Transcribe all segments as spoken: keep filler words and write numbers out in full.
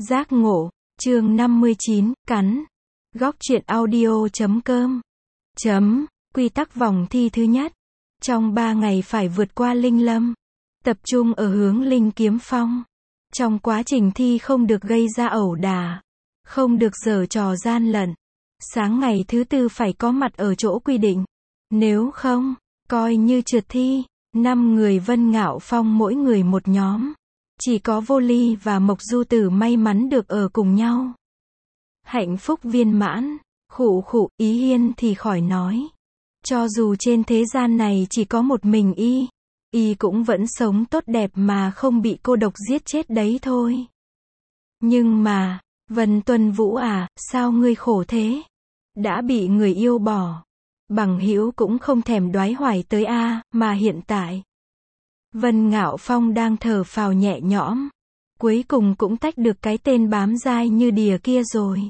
Giác ngộ, chương năm mươi chín, cắn. Góc truyện audio chấm com. Chấm, quy tắc vòng thi thứ nhất. Trong ba ngày phải vượt qua Linh Lâm. Tập trung ở hướng Linh Kiếm Phong. Trong quá trình thi không được gây ra ẩu đả. Không được giở trò gian lận. Sáng ngày thứ tư phải có mặt ở chỗ quy định. Nếu không, coi như trượt thi. Năm người Vân Ngạo Phong mỗi người một nhóm. Chỉ có Vô Ly và Mộc Du Tử may mắn được ở cùng nhau. Hạnh phúc viên mãn, khụ khụ, Ý Hiên thì khỏi nói. Cho dù trên thế gian này chỉ có một mình y, y cũng vẫn sống tốt đẹp mà không bị cô độc giết chết đấy thôi. Nhưng mà, Vân Tuân Vũ à, sao ngươi khổ thế? Đã bị người yêu bỏ. Bằng hữu cũng không thèm đoái hoài tới a, mà hiện tại Vân Ngạo Phong đang thở phào nhẹ nhõm. Cuối cùng cũng tách được cái tên bám dai như đìa kia rồi.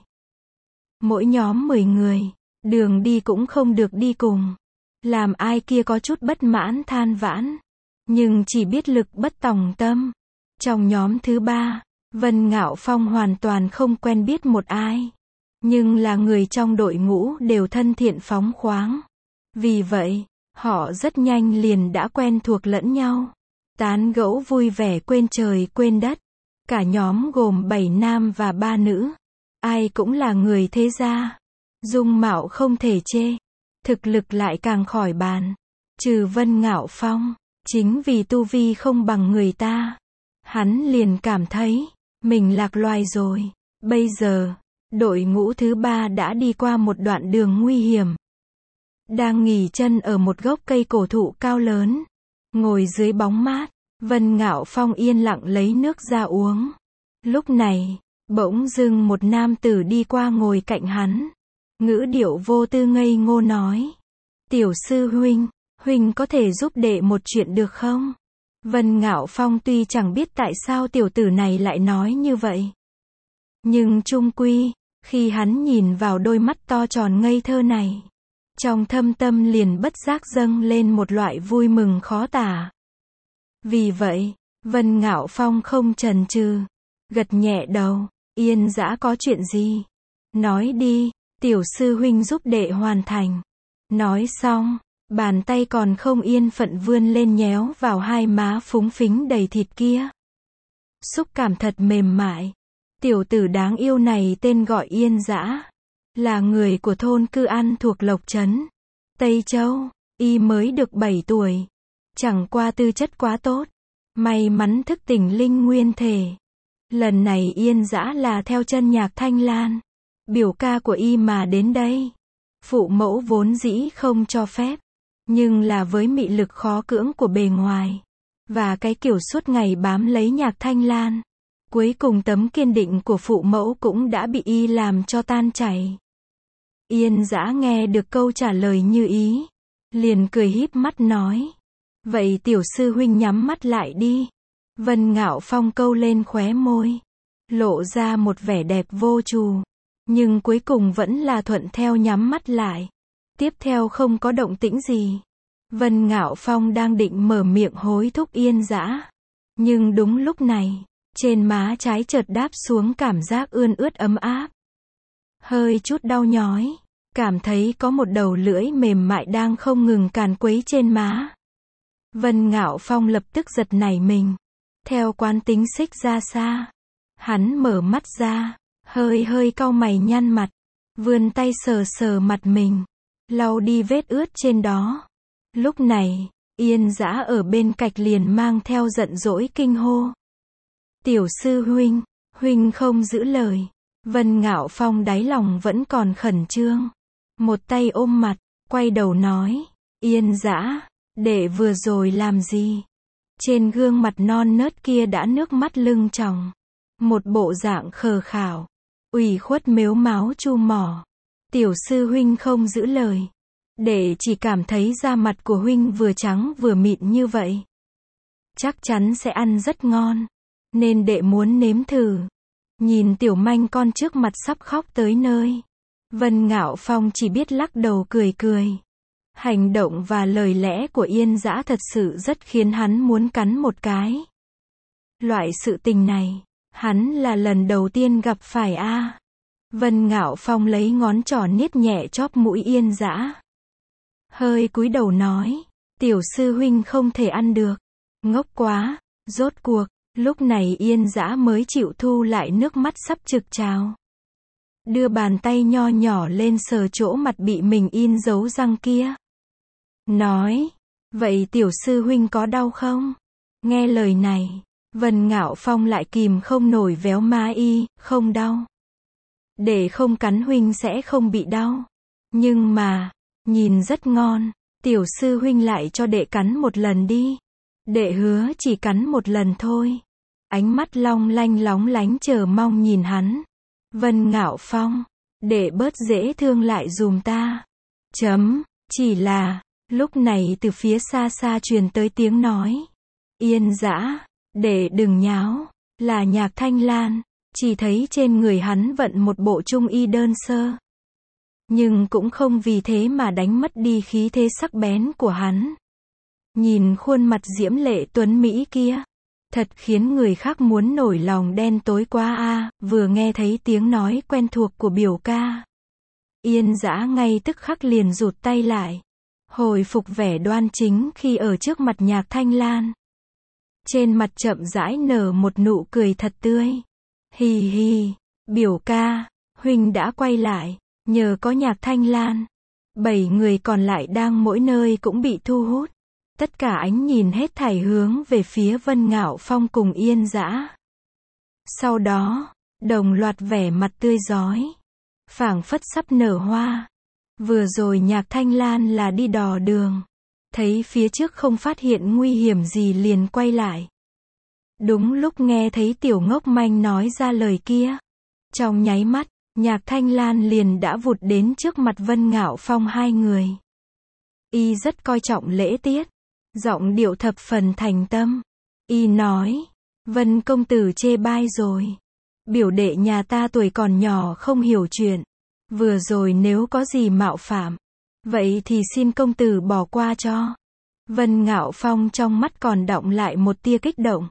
Mỗi nhóm mười người, đường đi cũng không được đi cùng. Làm ai kia có chút bất mãn than vãn. Nhưng chỉ biết lực bất tòng tâm. Trong nhóm thứ ba, Vân Ngạo Phong hoàn toàn không quen biết một ai. Nhưng là người trong đội ngũ đều thân thiện phóng khoáng. Vì vậy, họ rất nhanh liền đã quen thuộc lẫn nhau. Tán gẫu vui vẻ quên trời quên đất. Cả nhóm gồm bảy nam và ba nữ. Ai cũng là người thế gia. Dung mạo không thể chê. Thực lực lại càng khỏi bàn. Trừ Vân Ngạo Phong. Chính vì tu vi không bằng người ta. Hắn liền cảm thấy mình lạc loài rồi. Bây giờ, đội ngũ thứ ba đã đi qua một đoạn đường nguy hiểm. Đang nghỉ chân ở một gốc cây cổ thụ cao lớn. Ngồi dưới bóng mát, Vân Ngạo Phong yên lặng lấy nước ra uống. Lúc này, bỗng dưng một nam tử đi qua ngồi cạnh hắn. Ngữ điệu vô tư ngây ngô nói. Tiểu sư huynh, huynh có thể giúp đệ một chuyện được không? Vân Ngạo Phong tuy chẳng biết tại sao tiểu tử này lại nói như vậy. Nhưng chung quy, khi hắn nhìn vào đôi mắt to tròn ngây thơ này, trong thâm tâm liền bất giác dâng lên một loại vui mừng khó tả. Vì vậy, Vân Ngạo Phong không chần chừ, gật nhẹ đầu. Yên Dã có chuyện gì? Nói đi, tiểu sư huynh giúp đệ hoàn thành. Nói xong, bàn tay còn không yên phận vươn lên nhéo vào hai má phúng phính đầy thịt kia. Xúc cảm thật mềm mại. Tiểu tử đáng yêu này tên gọi Yên Dã. Là người của thôn Cư An thuộc Lộc Trấn, Tây Châu. Y mới được bảy tuổi. Chẳng qua tư chất quá tốt. May mắn thức tỉnh linh nguyên thể. Lần này Yên Dã là theo chân Nhạc Thanh Lan, biểu ca của y mà đến đây. Phụ mẫu vốn dĩ không cho phép. Nhưng là với mị lực khó cưỡng của bề ngoài. Và cái kiểu suốt ngày bám lấy Nhạc Thanh Lan. Cuối cùng tấm kiên định của phụ mẫu cũng đã bị y làm cho tan chảy. Yên Dã nghe được câu trả lời như ý. Liền cười híp mắt nói. Vậy tiểu sư huynh nhắm mắt lại đi. Vân Ngạo Phong câu lên khóe môi. Lộ ra một vẻ đẹp vô trù. Nhưng cuối cùng vẫn là thuận theo nhắm mắt lại. Tiếp theo không có động tĩnh gì. Vân Ngạo Phong đang định mở miệng hối thúc Yên Dã. Nhưng đúng lúc này, trên má trái chợt đáp xuống cảm giác ươn ướt ấm áp. Hơi chút đau nhói. Cảm thấy có một đầu lưỡi mềm mại đang không ngừng càn quấy trên má. Vân Ngạo Phong lập tức giật nảy mình. Theo quán tính xích ra xa. Hắn mở mắt ra. Hơi hơi cau mày nhăn mặt. Vươn tay sờ sờ mặt mình. Lau đi vết ướt trên đó. Lúc này, Yên Dã ở bên cạnh liền mang theo giận dỗi kinh hô. Tiểu sư huynh, huynh không giữ lời. Vân Ngạo Phong đáy lòng vẫn còn khẩn trương. Một tay ôm mặt, quay đầu nói. Yên Dã, đệ vừa rồi làm gì? Trên gương mặt non nớt kia đã nước mắt lưng tròng. Một bộ dạng khờ khảo. Ủy khuất mếu máo chu mỏ. Tiểu sư huynh không giữ lời. Đệ chỉ cảm thấy da mặt của huynh vừa trắng vừa mịn như vậy. Chắc chắn sẽ ăn rất ngon. Nên đệ muốn nếm thử. Nhìn tiểu manh con trước mặt sắp khóc tới nơi. Vân Ngạo Phong chỉ biết lắc đầu cười cười. Hành động và lời lẽ của Yên Dã thật sự rất khiến hắn muốn cắn một cái. Loại sự tình này, Hắn là lần đầu tiên gặp phải a. Vân Ngạo Phong lấy ngón trỏ niết nhẹ chóp mũi Yên Dã. Hơi cúi đầu nói, tiểu sư huynh không thể ăn được. Ngốc quá, rốt cuộc, lúc này Yên Dã mới chịu thu lại nước mắt sắp trực trào. Đưa bàn tay nho nhỏ lên sờ chỗ mặt bị mình in dấu răng kia. Nói, vậy tiểu sư huynh có đau không? Nghe lời này, Vân Ngạo Phong lại kìm không nổi véo má y, không đau. Để không cắn huynh sẽ không bị đau. Nhưng mà, nhìn rất ngon, tiểu sư huynh lại cho đệ cắn một lần đi. Đệ hứa chỉ cắn một lần thôi. Ánh mắt long lanh lóng lánh chờ mong nhìn hắn. Vân Ngạo Phong, đệ bớt dễ thương lại dùm ta. Chấm, chỉ là, lúc này từ phía xa xa truyền tới tiếng nói. Yên Dã, đệ đừng nháo, là Nhạc Thanh Lan. Chỉ thấy trên người hắn vận một bộ trung y đơn sơ. Nhưng cũng không vì thế mà đánh mất đi khí thế sắc bén của hắn. Nhìn khuôn mặt diễm lệ tuấn mỹ kia, thật khiến người khác muốn nổi lòng đen tối quá a. Vừa nghe thấy tiếng nói quen thuộc của biểu ca, Yên Dã ngay tức khắc liền rụt tay lại, hồi phục vẻ đoan chính khi ở trước mặt Nhạc Thanh Lan. Trên mặt chậm rãi nở một nụ cười thật tươi. Hì hì, biểu ca, huynh đã quay lại, nhờ có Nhạc Thanh Lan. Bảy người còn lại đang mỗi nơi cũng bị thu hút. Tất cả ánh nhìn hết thảy hướng về phía Vân Ngạo Phong cùng Yên Dã. Sau đó, đồng loạt vẻ mặt tươi rói, phảng phất sắp nở hoa. Vừa rồi Nhạc Thanh Lan là đi đò đường, thấy phía trước không phát hiện nguy hiểm gì liền quay lại. Đúng lúc nghe thấy tiểu ngốc manh nói ra lời kia, trong nháy mắt, Nhạc Thanh Lan liền đã vụt đến trước mặt Vân Ngạo Phong hai người. Y rất coi trọng lễ tiết, giọng điệu thập phần thành tâm. Y nói, Vân công tử chê bai rồi. Biểu đệ nhà ta tuổi còn nhỏ không hiểu chuyện. Vừa rồi nếu có gì mạo phạm, vậy thì xin công tử bỏ qua cho. Vân Ngạo Phong trong mắt còn đọng lại một tia kích động.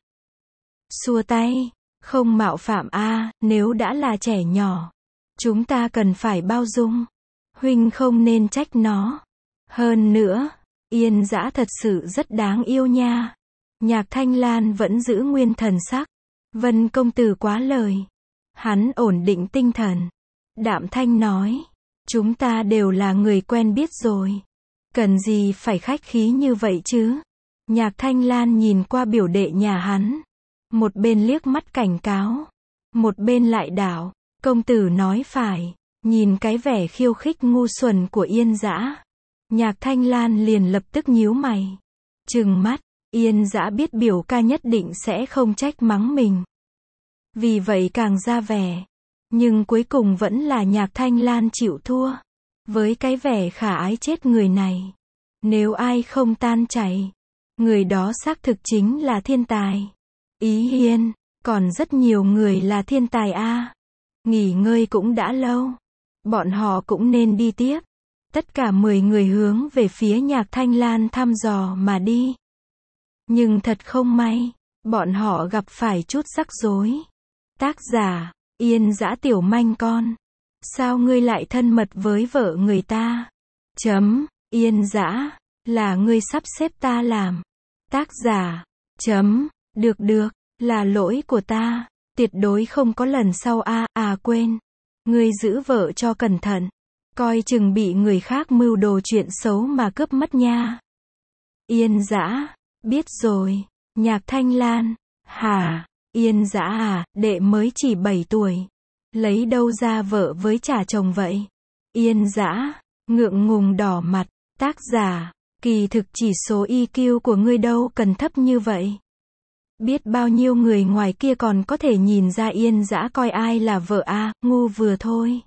Xua tay, không mạo phạm a, nếu đã là trẻ nhỏ, chúng ta cần phải bao dung. Huynh không nên trách nó. Hơn nữa, Yên Dã thật sự rất đáng yêu nha. Nhạc Thanh Lan vẫn giữ nguyên thần sắc. Vân công tử quá lời. Hắn ổn định tinh thần, đạm thanh nói, chúng ta đều là người quen biết rồi. Cần gì phải khách khí như vậy chứ? Nhạc Thanh Lan nhìn qua biểu đệ nhà hắn, một bên liếc mắt cảnh cáo, một bên lại đảo, công tử nói phải. Nhìn cái vẻ khiêu khích ngu xuẩn của Yên Dã, Nhạc Thanh Lan liền lập tức nhíu mày, trừng mắt. Yên Dã biết biểu ca nhất định sẽ không trách mắng mình, vì vậy càng ra vẻ. Nhưng cuối cùng vẫn là Nhạc Thanh Lan chịu thua. Với cái vẻ khả ái chết người này, nếu ai không tan chảy, người đó xác thực chính là thiên tài. Ý Hiên, còn rất nhiều người là thiên tài a. Nghỉ ngơi cũng đã lâu, bọn họ cũng nên đi tiếp. Tất cả mười người hướng về phía Nhạc Thanh Lan thăm dò mà đi. Nhưng thật không may, bọn họ gặp phải chút rắc rối. Tác giả, Yên Dã tiểu manh con. Sao ngươi lại thân mật với vợ người ta? Chấm, Yên Dã, là ngươi sắp xếp ta làm. Tác giả, chấm, được được, là lỗi của ta, tuyệt đối không có lần sau a. À, à quên, ngươi giữ vợ cho cẩn thận, coi chừng bị người khác mưu đồ chuyện xấu mà cướp mất nha. Yên Dã, biết rồi. Nhạc Thanh Lan, hả? Yên Dã à, đệ mới chỉ bảy tuổi, lấy đâu ra vợ với trả chồng vậy? Yên Dã, ngượng ngùng đỏ mặt. Tác giả, kỳ thực chỉ số i kiu của ngươi đâu cần thấp như vậy. Biết bao nhiêu người ngoài kia còn có thể nhìn ra Yên Dã coi ai là vợ a, à, ngu vừa thôi.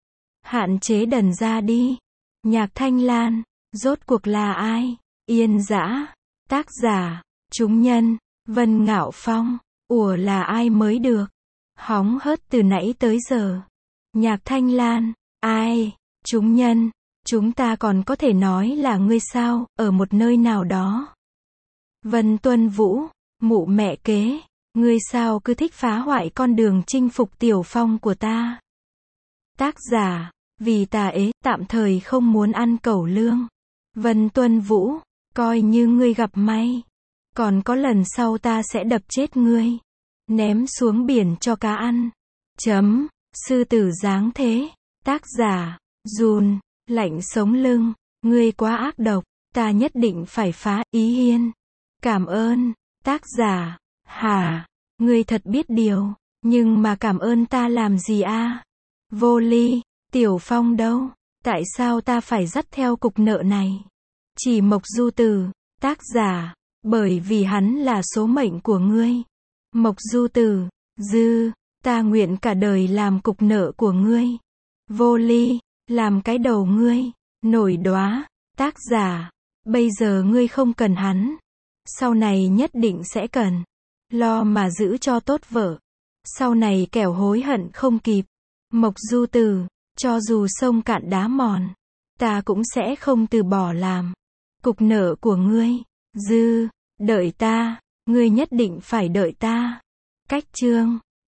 Hạn chế đần ra đi. Nhạc Thanh Lan, rốt cuộc là ai? Yên Dã. Tác giả, chúng nhân, Vân Ngạo Phong. Ủa là ai mới được? Hóng hớt từ nãy tới giờ. Nhạc Thanh Lan, ai? Chúng nhân, chúng ta còn có thể nói là ngươi sao, ở một nơi nào đó. Vân Tuân Vũ, mụ mẹ kế, Ngươi sao cứ thích phá hoại con đường chinh phục Tiểu Phong của ta? Tác giả, vì tà ế, tạm thời không muốn ăn cẩu lương. Vân Tuân Vũ, coi như ngươi gặp may. Còn có lần sau ta sẽ đập chết ngươi. Ném xuống biển cho cá ăn. Chấm, sư tử dáng thế. Tác giả, Dùn, lạnh sống lưng. Ngươi quá ác độc, ta nhất định phải phá, Ý Hiên. Cảm ơn, tác giả, hả, ngươi thật biết điều, nhưng mà cảm ơn ta làm gì a? Vô ly, Tiểu Phong đâu? Tại sao ta phải dắt theo cục nợ này? Chỉ Mộc Du Tử, tác giả, bởi vì hắn là số mệnh của ngươi. Mộc Du Tử, dư, ta nguyện cả đời làm cục nợ của ngươi. Vô ly, làm cái đầu ngươi, nổi đóa, tác giả, bây giờ ngươi không cần hắn. Sau này nhất định sẽ cần. Lo mà giữ cho tốt vợ. Sau này kẻo hối hận không kịp. Mộc Du Tử, cho dù sông cạn đá mòn, ta cũng sẽ không từ bỏ làm cục nợ của ngươi. Dư, đợi ta, ngươi nhất định phải đợi ta. Cách chương